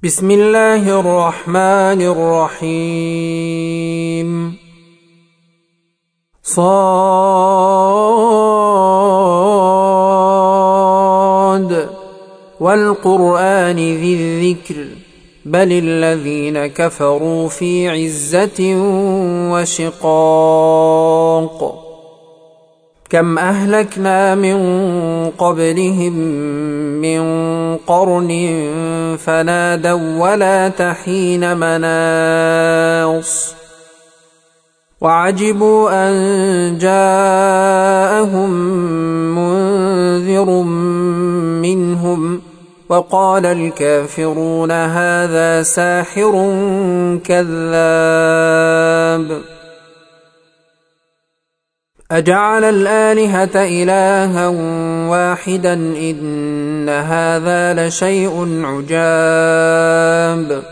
بسم الله الرحمن الرحيم صاد والقرآن ذي الذكر بل الذين كفروا في عزة وشقاق كم أهلكنا من قبلهم من قرن فنادوا ولا تحين مناص وعجبوا أن جاءهم منذر منهم وقال الكافرون هذا ساحر كذاب أجعل الآلهة إلها واحدا إن هذا لشيء عجاب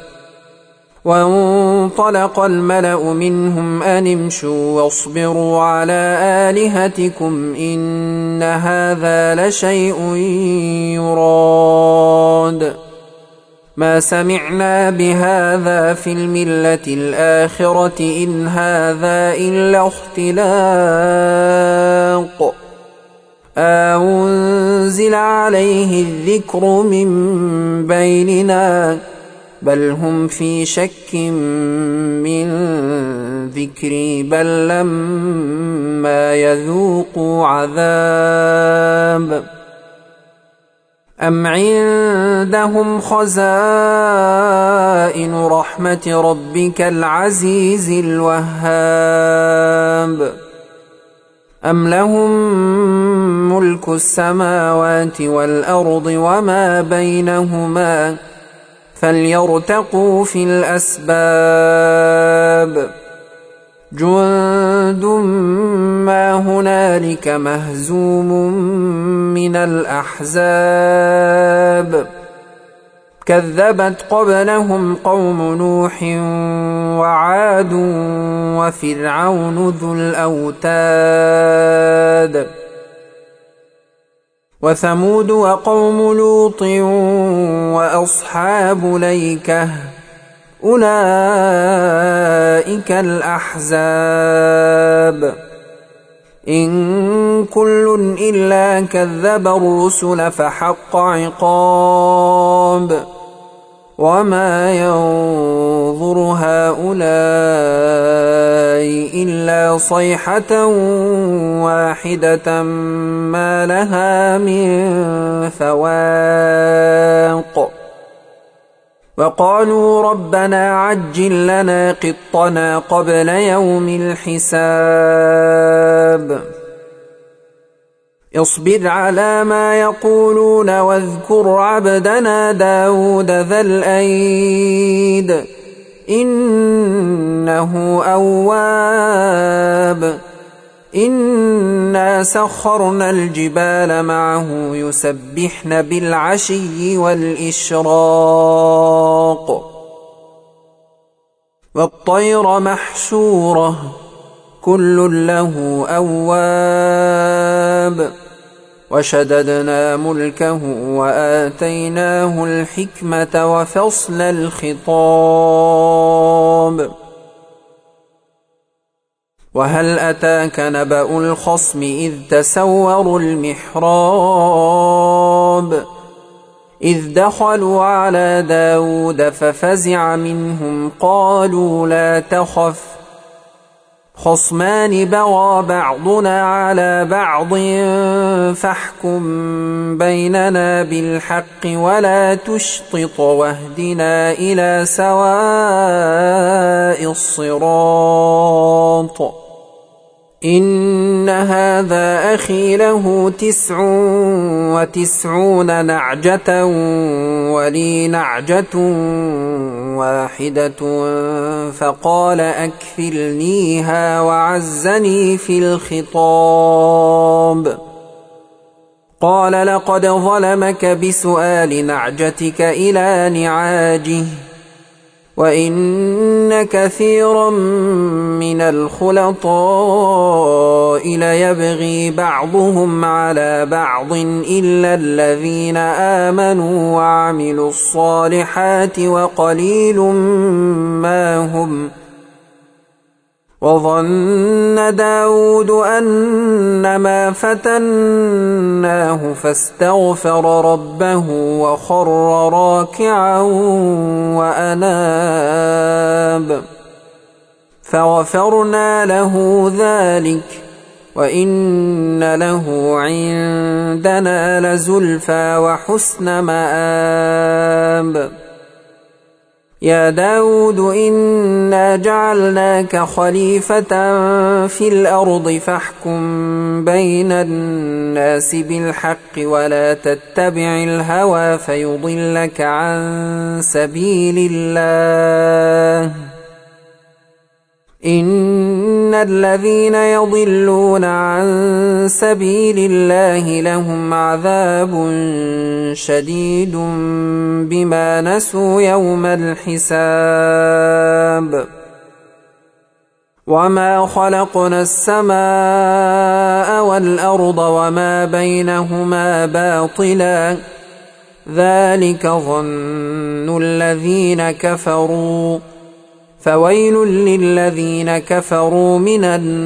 وانطلق الملأ منهم أن امشوا واصبروا على آلهتكم إن هذا لشيء يراد ما سمعنا بهذا في الملة الآخرة إن هذا إلا اختلاق أنزل عليه الذكر من بيننا بل هم في شك من ذكري بل لما يذوقوا عذاب أم عندهم خزائن رحمة ربك العزيز الوهاب أم لهم ملك السماوات والأرض وما بينهما فليرتقوا في الأسباب جند ما هنالك مهزوم من الأحزاب كذبت قبلهم قوم نوح وعاد وفرعون ذو الأوتاد وثمود وقوم لوط وأصحاب الأيكة أولئك الأحزاب إن كل إلا كذب الرسل فحق عقاب وما ينظر هؤلاء إلا صيحة واحدة ما لها من فواق وقالوا ربنا عجل لنا قطنا قبل يوم الحساب اصبر على ما يقولون واذكر عبدنا داود ذا الأيد إنه أواب إنا سخرنا الجبال معه يسبحن بالعشي والإشراق والطير محشورة كل له أواب وشددنا ملكه وآتيناه الحكمة وفصل الخطاب وهل أتاك نبأ الخصم إذ تسوروا المحراب إذ دخلوا على داود ففزع منهم قالوا لا تخف خصمان بغى بعضنا على بعض فاحكم بيننا بالحق ولا تشطط واهدنا إلى سواء الصراط إن هذا أخي له 99 نعجة ولي نعجة واحدة فقال أكفلنيها وعزني في الخطاب قال لقد ظلمك بسؤال نعجتك إلى نعاجه وإن كثيرا من الخلطاء ليبغي بعضهم على بعض إلا الذين آمنوا وعملوا الصالحات وقليل ما هم. وظن داود أنما فتناه فاستغفر ربه وخر راكعا وأناب فغفرنا له ذلك وإن له عندنا لزلفى وحسن مآب. يا داود إنا جعلناك خليفة في الأرض فاحكم بين الناس بالحق ولا تتبع الهوى فيضلك عن سبيل الله. إن الذين يضلون عن سبيل الله لهم عذاب شديد بما نسوا يوم الحساب. وما خلقنا السماء والأرض وما بينهما باطلا ذلك ظن الذين كفروا فويل للذين كفروا من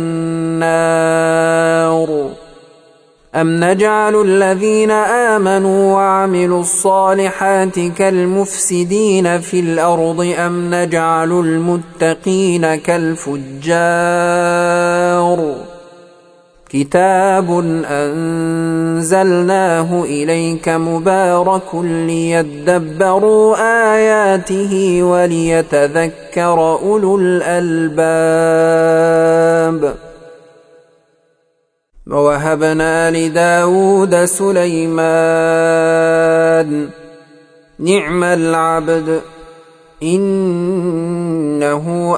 النار. أم نجعل الذين آمنوا وعملوا الصالحات كالمفسدين في الأرض أم نجعل المتقين كالفجار. كتاب أنزلناه إليك مبارك ليدبروا آياته وليتذكر أولو الألباب. ووهبنا لداود سليمان نعم العبد إنه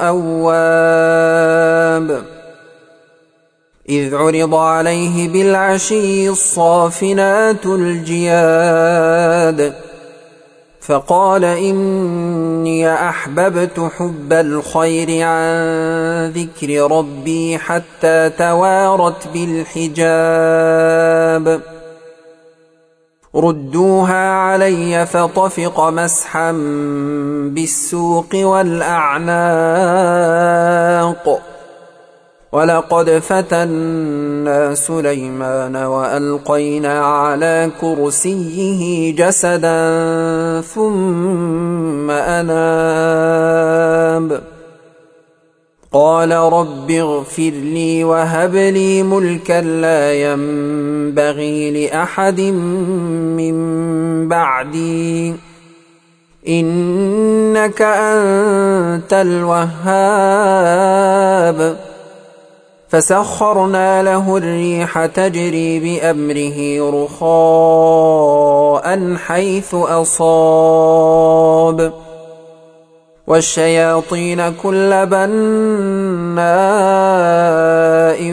أواب. إذ عرض عليه بالعشي الصافنات الجياد فقال إني أحببت حب الخير عن ذكر ربي حتى توارت بالحجاب. ردوها علي فطفق مسحا بالسوق والأعناق. ولقد فتنا سليمان وألقينا على كرسيه جسدا ثم أناب. قال رب اغفر لي وهب لي ملكا لا ينبغي لأحد من بعدي إنك أنت الوهاب. فسخرنا له الريح تجري بأمره رخاء حيث أصاب والشياطين كل بناء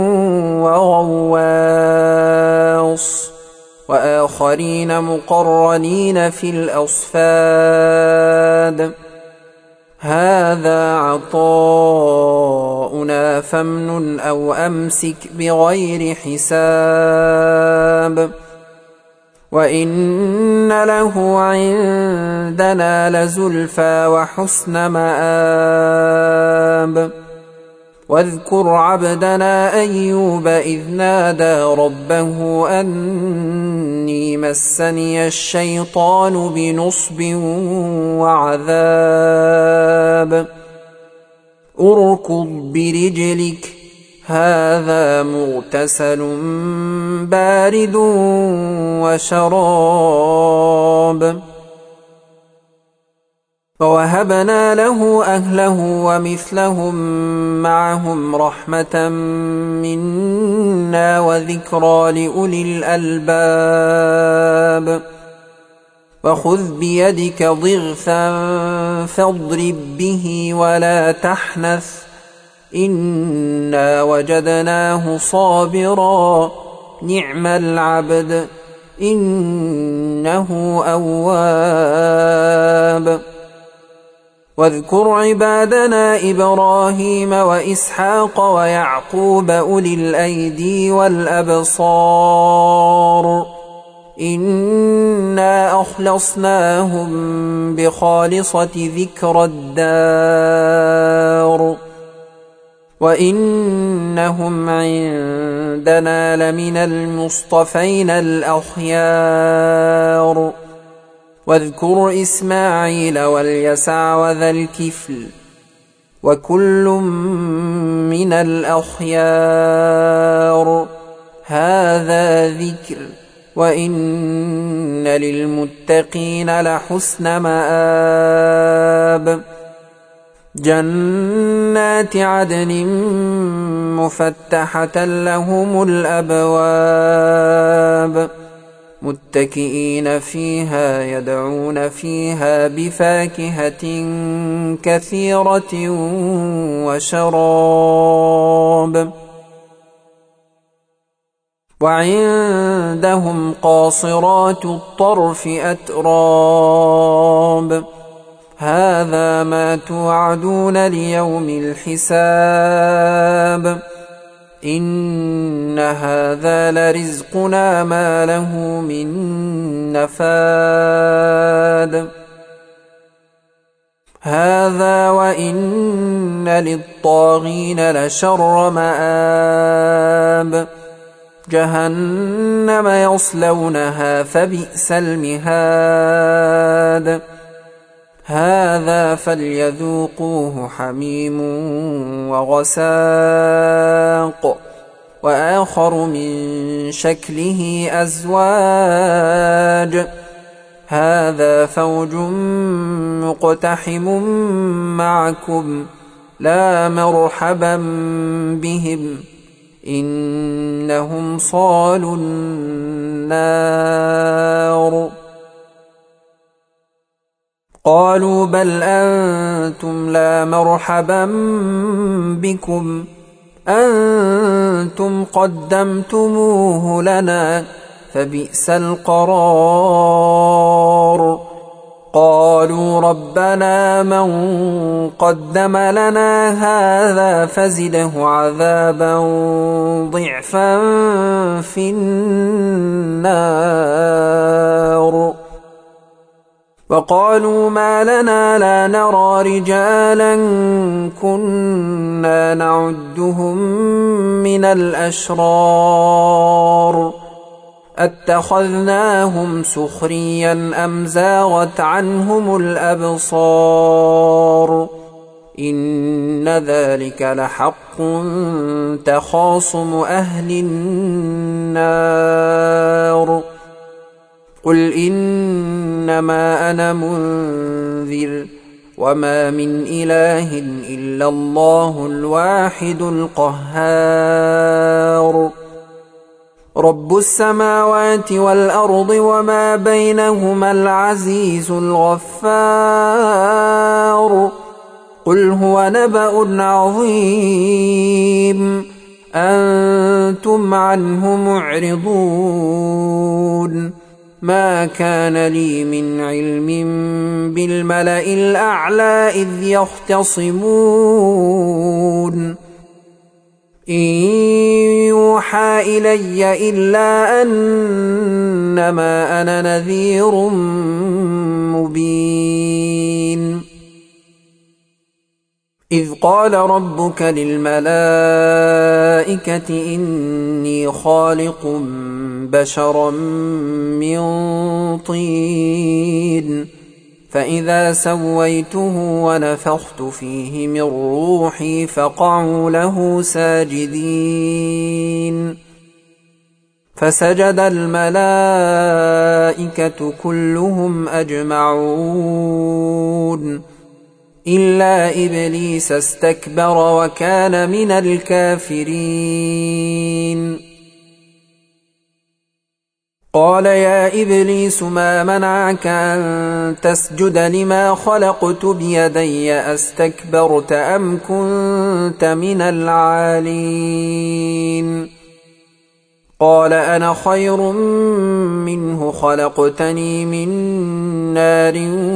وغواص وآخرين مقرنين في الأصفاد. هذا عطاؤنا فامنن أو أمسك بغير حساب. وإن له عندنا لزلفى وحسن مآب. واذكر عبدنا أيوب إذ نادى ربه أني مسني الشيطان بنصب وعذاب. اركض برجلك هذا مغتسل بارد وشراب. فوهبنا له أهله ومثلهم معهم رحمة منا وذكرى لأولي الألباب. وخذ بيدك ضغثا فاضرب به ولا تحنث إنا وجدناه صابرا نعم العبد إنه أواب. واذكر عبادنا إبراهيم وإسحاق ويعقوب أولي الأيدي والأبصار إنا أخلصناهم بخالصة ذكر الدار وإنهم عندنا لمن المصطفين الأخيار واذكر إسماعيل واليسع وذا الكفل وكل من الأخيار هذا ذكر وإن للمتقين لحسن مآب جنات عدن مفتحة لهم الأبواب متكئين فيها يدعون فيها بفاكهة كثيرة وشراب وعندهم قاصرات الطرف أتراب هذا ما توعدون ليوم الحساب إن هذا لرزقنا ما له من نفاد هذا وإن للطاغين لشر مآب جهنم يصلونها فبئس المهاد هذا فليذوقوه حميم وغساق وآخر من شكله أزواج هذا فوج مقتحم معكم لا مرحبا بهم إنهم صالوا النار قالوا بل أنتم لا مرحبا بكم أنتم قدمتموه لنا فبئس القرار قالوا ربنا من قدم لنا هذا فزده عذابا ضعفا في النار وقالوا ما لنا لا نرى رجالا كنا نعدهم من الأشرار أتخذناهم سخريا أم زاغت عنهم الأبصار إن ذلك لحق تخاصم أهل النار قل إنما أنا منذر وما من إله إلا الله الواحد القهار رب السماوات والأرض وما بينهما العزيز الغفار قل هو نبأ عظيم أنتم عنه معرضون ما كان لي من علم بالملأ الأعلى إذ يختصمون إن يوحى إلي إلا أنما أنا نذير مبين إذ قال ربك للملائكة إني خالق بشرا من طين فإذا سويته ونفخت فيه من روحي فقعوا له ساجدين فسجد الملائكة كلهم أجمعون إلا إبليس استكبر وكان من الكافرين قال يا إبليس ما منعك أن تسجد لما خلقت بيدي أستكبرت أم كنت من العالين قال أنا خير منه خلقتني من نار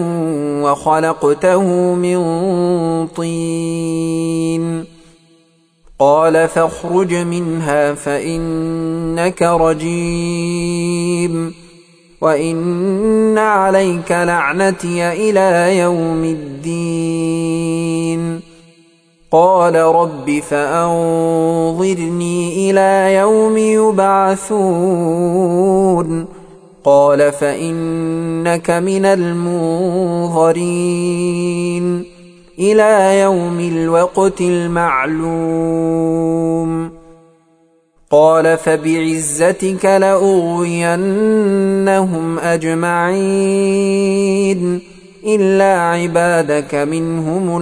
وخلقته من طين قال فاخرج منها فإنك رجيم وإن عليك لعنتي إلى يوم الدين قال رب فأنظرني إلى يوم يبعثون قال فإنك من المنظرين إلى يوم الوقت المعلوم قال فبعزتك لأغوينهم أجمعين إلا عبادك منهم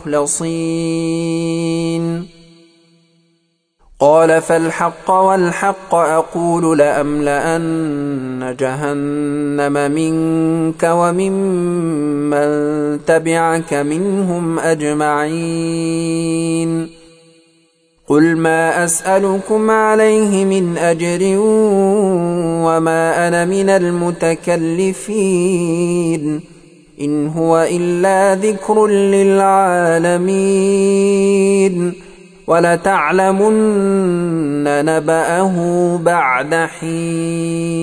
المخلصين قال فالحق والحق أقول لأملأن جهنم منك وممن تبعك منهم أجمعين قل ما أسألكم عليه من أجر وما أنا من المتكلفين إن هو إلا ذكر للعالمين ولتعلمن نبأه بعد حين